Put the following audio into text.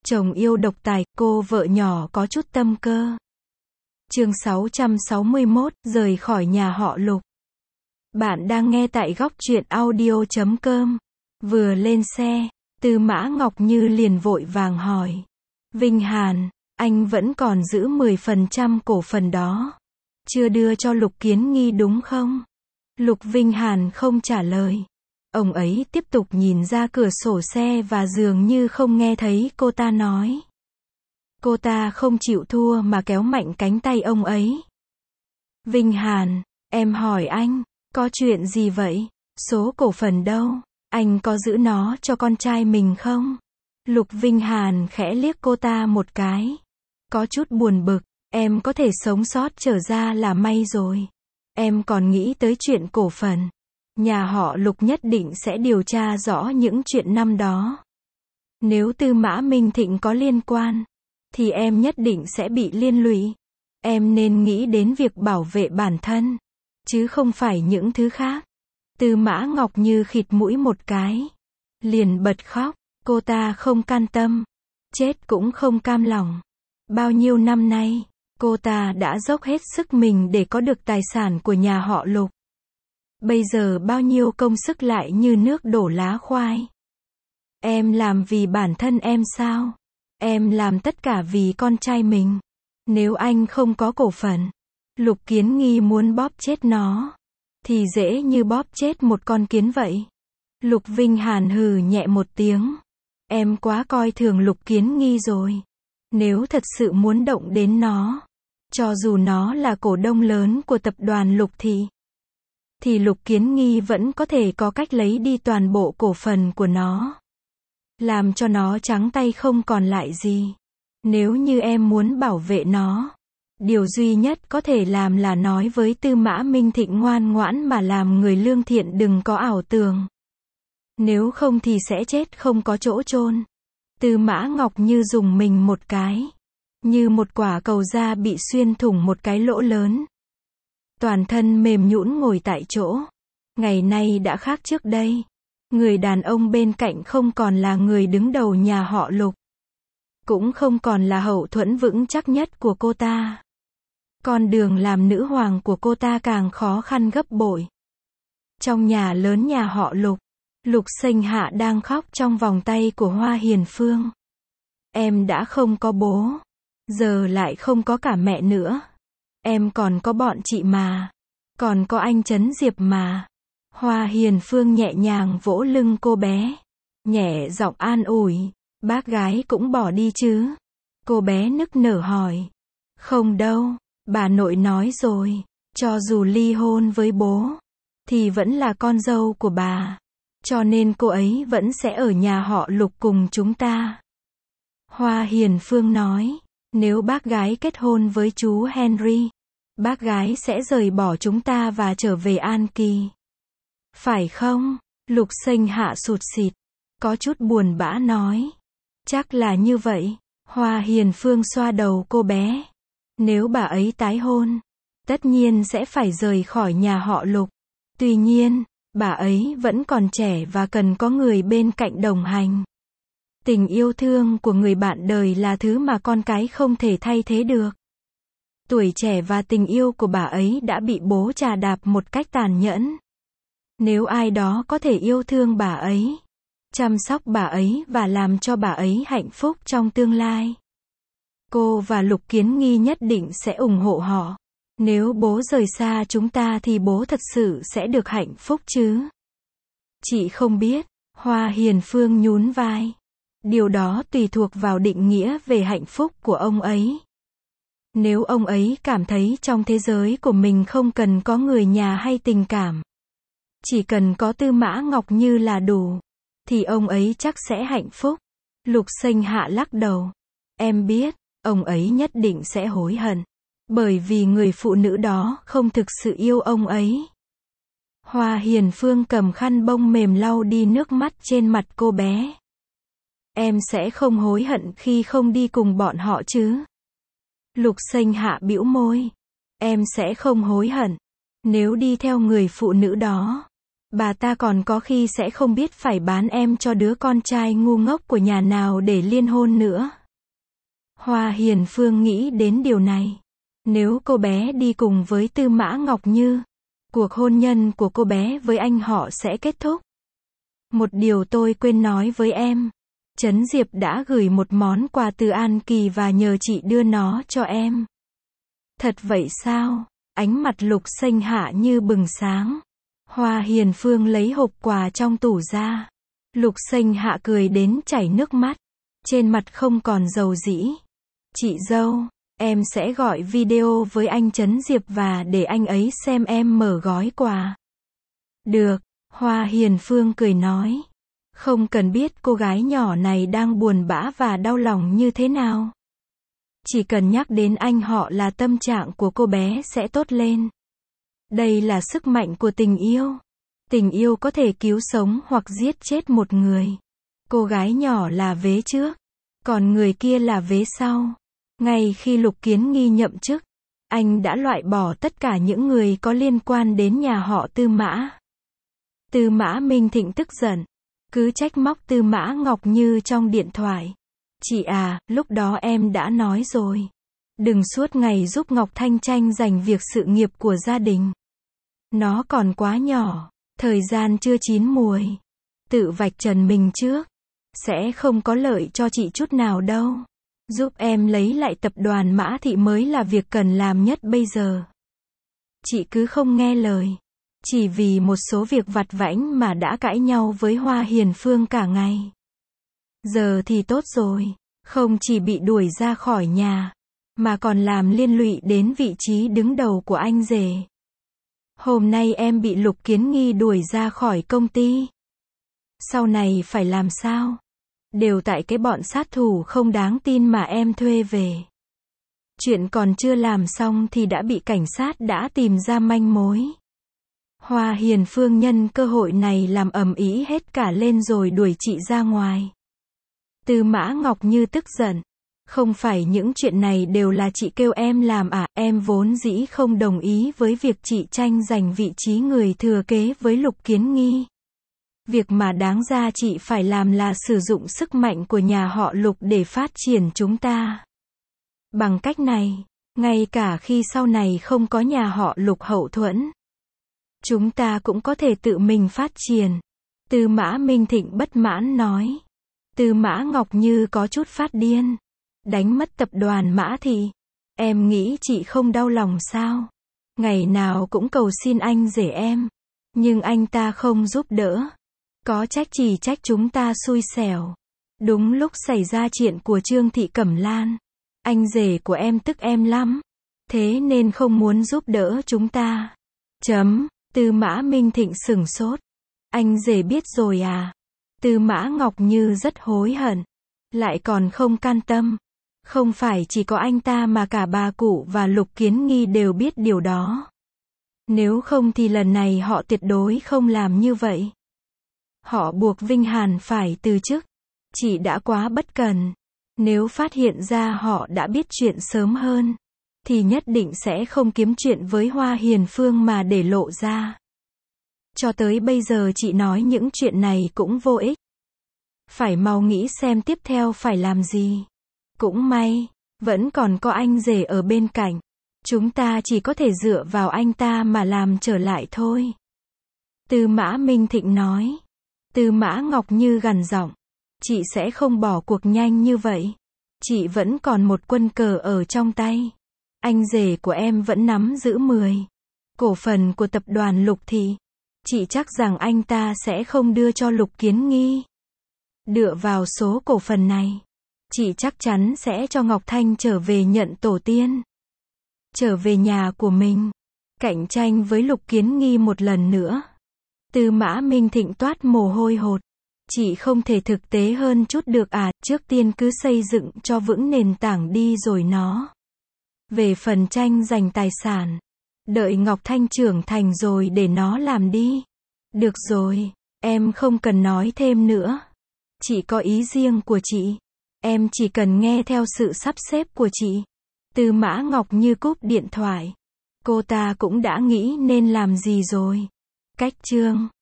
Chồng yêu độc tài, cô vợ nhỏ có chút tâm cơ. Chương 661, rời khỏi nhà họ Lục. Bạn đang nghe tại góc truyện audio.com. Vừa lên xe, Tư Mã Ngọc Như liền vội vàng hỏi. Vinh Hàn, anh vẫn còn giữ 10% cổ phần đó. Chưa đưa cho Lục Kiến Nghi đúng không? Lục Vinh Hàn không trả lời. Ông ấy tiếp tục nhìn ra cửa sổ xe và dường như không nghe thấy cô ta nói. Cô ta không chịu thua mà kéo mạnh cánh tay ông ấy. Vinh Hàn, em hỏi anh, có chuyện gì vậy? Số cổ phần đâu? Anh có giữ nó cho con trai mình không? Lục Vinh Hàn khẽ liếc cô ta một cái. Có chút buồn bực, em có thể sống sót trở ra là may rồi. Em còn nghĩ tới chuyện cổ phần. Nhà họ Lục nhất định sẽ điều tra rõ những chuyện năm đó. Nếu Tư Mã Minh Thịnh có liên quan, thì em nhất định sẽ bị liên lụy. Em nên nghĩ đến việc bảo vệ bản thân, chứ không phải những thứ khác. Tư Mã Ngọc Như khịt mũi một cái, liền bật khóc. Cô ta không can tâm, chết cũng không cam lòng. Bao nhiêu năm nay, cô ta đã dốc hết sức mình để có được tài sản của nhà họ Lục. Bây giờ bao nhiêu công sức lại như nước đổ lá khoai. Em làm vì bản thân em sao? Em làm tất cả vì con trai mình. Nếu anh không có cổ phần, Lục Kiến Nghi muốn bóp chết nó, thì dễ như bóp chết một con kiến vậy. Lục Vinh Hàn hừ nhẹ một tiếng. Em quá coi thường Lục Kiến Nghi rồi. Nếu thật sự muốn động đến nó, cho dù nó là cổ đông lớn của tập đoàn Lục thì Lục Kiến Nghi vẫn có thể có cách lấy đi toàn bộ cổ phần của nó, làm cho nó trắng tay không còn lại gì. Nếu như em muốn bảo vệ nó, điều duy nhất có thể làm là nói với Tư Mã Minh Thịnh ngoan ngoãn mà làm người lương thiện, đừng có ảo tưởng. Nếu không thì sẽ chết không có chỗ chôn. Tư Mã Ngọc Như dùng mình một cái, như một quả cầu da bị xuyên thủng một cái lỗ lớn. Toàn thân mềm nhũn ngồi tại chỗ. Ngày nay đã khác trước đây. Người đàn ông bên cạnh không còn là người đứng đầu nhà họ Lục, cũng không còn là hậu thuẫn vững chắc nhất của cô ta. Con đường làm nữ hoàng của cô ta càng khó khăn gấp bội. Trong nhà lớn nhà họ Lục, Lục Sinh Hạ đang khóc trong vòng tay của Hoa Hiền Phương. Em đã không có bố, giờ lại không có cả mẹ nữa. Em còn có bọn chị mà, còn có anh Trấn Diệp mà. Hoa Hiền Phương nhẹ nhàng vỗ lưng cô bé, nhẹ giọng an ủi. Bác gái cũng bỏ đi chứ? Cô bé nức nở hỏi. Không đâu, bà nội nói rồi, cho dù ly hôn với bố, thì vẫn là con dâu của bà. Cho nên cô ấy vẫn sẽ ở nhà họ Lục cùng chúng ta. Hoa Hiền Phương nói, nếu bác gái kết hôn với chú Henry, bác gái sẽ rời bỏ chúng ta và trở về An Kỳ. Phải không? Lục Sinh Hạ sụt sịt, có chút buồn bã nói. Chắc là như vậy. Hoa Hiền Phương xoa đầu cô bé. Nếu bà ấy tái hôn, tất nhiên sẽ phải rời khỏi nhà họ Lục. Tuy nhiên, bà ấy vẫn còn trẻ và cần có người bên cạnh đồng hành. Tình yêu thương của người bạn đời là thứ mà con cái không thể thay thế được. Tuổi trẻ và tình yêu của bà ấy đã bị bố chà đạp một cách tàn nhẫn. Nếu ai đó có thể yêu thương bà ấy, chăm sóc bà ấy và làm cho bà ấy hạnh phúc trong tương lai, cô và Lục Kiến Nghi nhất định sẽ ủng hộ họ. Nếu bố rời xa chúng ta thì bố thật sự sẽ được hạnh phúc chứ? Chị không biết. Hoa Hiền Phương nhún vai. Điều đó tùy thuộc vào định nghĩa về hạnh phúc của ông ấy. Nếu ông ấy cảm thấy trong thế giới của mình không cần có người nhà hay tình cảm, chỉ cần có Tư Mã Ngọc Như là đủ, thì ông ấy chắc sẽ hạnh phúc. Lục Sinh Hạ lắc đầu. Em biết, ông ấy nhất định sẽ hối hận, bởi vì người phụ nữ đó không thực sự yêu ông ấy. Hoa Hiền Phương cầm khăn bông mềm lau đi nước mắt trên mặt cô bé. Em sẽ không hối hận khi không đi cùng bọn họ chứ? Lục Sinh Hạ bĩu môi. Em sẽ không hối hận nếu đi theo người phụ nữ đó. Bà ta còn có khi sẽ không biết phải bán em cho đứa con trai ngu ngốc của nhà nào để liên hôn nữa. Hoa Hiền Phương nghĩ đến điều này. Nếu cô bé đi cùng với Tư Mã Ngọc Như, cuộc hôn nhân của cô bé với anh họ sẽ kết thúc. Một điều tôi quên nói với em. Trấn Diệp đã gửi một món quà từ An Kỳ và nhờ chị đưa nó cho em. Thật vậy sao? Ánh mặt Lục Xanh Hạ như bừng sáng. Hoa Hiền Phương lấy hộp quà trong tủ ra. Lục Xanh Hạ cười đến chảy nước mắt. Trên mặt không còn dầu dĩ. Chị dâu, em sẽ gọi video với anh Trấn Diệp và để anh ấy xem em mở gói quà. Được, Hoa Hiền Phương cười nói. Không cần biết cô gái nhỏ này đang buồn bã và đau lòng như thế nào. Chỉ cần nhắc đến anh họ là tâm trạng của cô bé sẽ tốt lên. Đây là sức mạnh của tình yêu. Tình yêu có thể cứu sống hoặc giết chết một người. Cô gái nhỏ là vế trước, còn người kia là vế sau. Ngay khi Lục Kiến Nghi nhậm chức, anh đã loại bỏ tất cả những người có liên quan đến nhà họ Tư Mã. Tư Mã Minh Thịnh tức giận, cứ trách móc Tư Mã Ngọc Như trong điện thoại. Chị à, lúc đó em đã nói rồi. Đừng suốt ngày giúp Ngọc Thanh tranh giành việc sự nghiệp của gia đình. Nó còn quá nhỏ, thời gian chưa chín muồi. Tự vạch trần mình trước, sẽ không có lợi cho chị chút nào đâu. Giúp em lấy lại tập đoàn Mã Thị mới là việc cần làm nhất bây giờ. Chị cứ không nghe lời. Chỉ vì một số việc vặt vãnh mà đã cãi nhau với Hoa Hiền Phương cả ngày. Giờ thì tốt rồi, không chỉ bị đuổi ra khỏi nhà, mà còn làm liên lụy đến vị trí đứng đầu của anh rể. Hôm nay em bị Lục Kiến Nghi đuổi ra khỏi công ty. Sau này phải làm sao? Đều tại cái bọn sát thủ không đáng tin mà em thuê về. Chuyện còn chưa làm xong thì đã bị cảnh sát đã tìm ra manh mối. Hoa Hiền Phương nhân cơ hội này làm ầm ĩ hết cả lên rồi đuổi chị ra ngoài. Tư Mã Ngọc Như tức giận. Không phải những chuyện này đều là chị kêu em làm à, em vốn dĩ không đồng ý với việc chị tranh giành vị trí người thừa kế với Lục Kiến Nghi. Việc mà đáng ra chị phải làm là sử dụng sức mạnh của nhà họ Lục để phát triển chúng ta. Bằng cách này, ngay cả khi sau này không có nhà họ Lục hậu thuẫn, chúng ta cũng có thể tự mình phát triển. Tư Mã Minh Thịnh bất mãn nói. Tư Mã Ngọc Như có chút phát điên. Đánh mất tập đoàn Mã Thị. Em nghĩ chị không đau lòng sao? Ngày nào cũng cầu xin anh rể em. Nhưng anh ta không giúp đỡ. Có trách chỉ trách chúng ta xui xẻo. Đúng lúc xảy ra chuyện của Trương Thị Cẩm Lan. Anh rể của em tức em lắm. Thế nên không muốn giúp đỡ chúng ta. Tư Mã Minh Thịnh sửng sốt. Anh rể biết rồi à? Tư Mã Ngọc Như rất hối hận. Lại còn không can tâm. Không phải chỉ có anh ta mà cả bà cụ và Lục Kiến Nghi đều biết điều đó. Nếu không thì lần này họ tuyệt đối không làm như vậy. Họ buộc Vinh Hàn phải từ chức. Chị đã quá bất cần. Nếu phát hiện ra họ đã biết chuyện sớm hơn, thì nhất định sẽ không kiếm chuyện với Hoa Hiền Phương mà để lộ ra. Cho tới bây giờ chị nói những chuyện này cũng vô ích. Phải mau nghĩ xem tiếp theo phải làm gì. Cũng may, vẫn còn có anh rể ở bên cạnh. Chúng ta chỉ có thể dựa vào anh ta mà làm trở lại thôi. Tư Mã Minh Thịnh nói. Tư Mã Ngọc Như gằn giọng. Chị sẽ không bỏ cuộc nhanh như vậy. Chị vẫn còn một quân cờ ở trong tay. Anh rể của em vẫn nắm giữ 10 cổ phần của tập đoàn Lục Thị. Chị chắc rằng anh ta sẽ không đưa cho Lục Kiến Nghi. Dựa vào số cổ phần này, chị chắc chắn sẽ cho Ngọc Thanh trở về nhận tổ tiên. Trở về nhà của mình. Cạnh tranh với Lục Kiến Nghi một lần nữa. Tư Mã Minh Thịnh toát mồ hôi hột. Chị không thể thực tế hơn chút được à, trước tiên cứ xây dựng cho vững nền tảng đi rồi nó. Về phần tranh giành tài sản, đợi Ngọc Thanh trưởng thành rồi để nó làm đi. Được rồi, em không cần nói thêm nữa. Chị có ý riêng của chị. Em chỉ cần nghe theo sự sắp xếp của chị. Tư Mã Ngọc Như cúp điện thoại. Cô ta cũng đã nghĩ nên làm gì rồi. Cách chương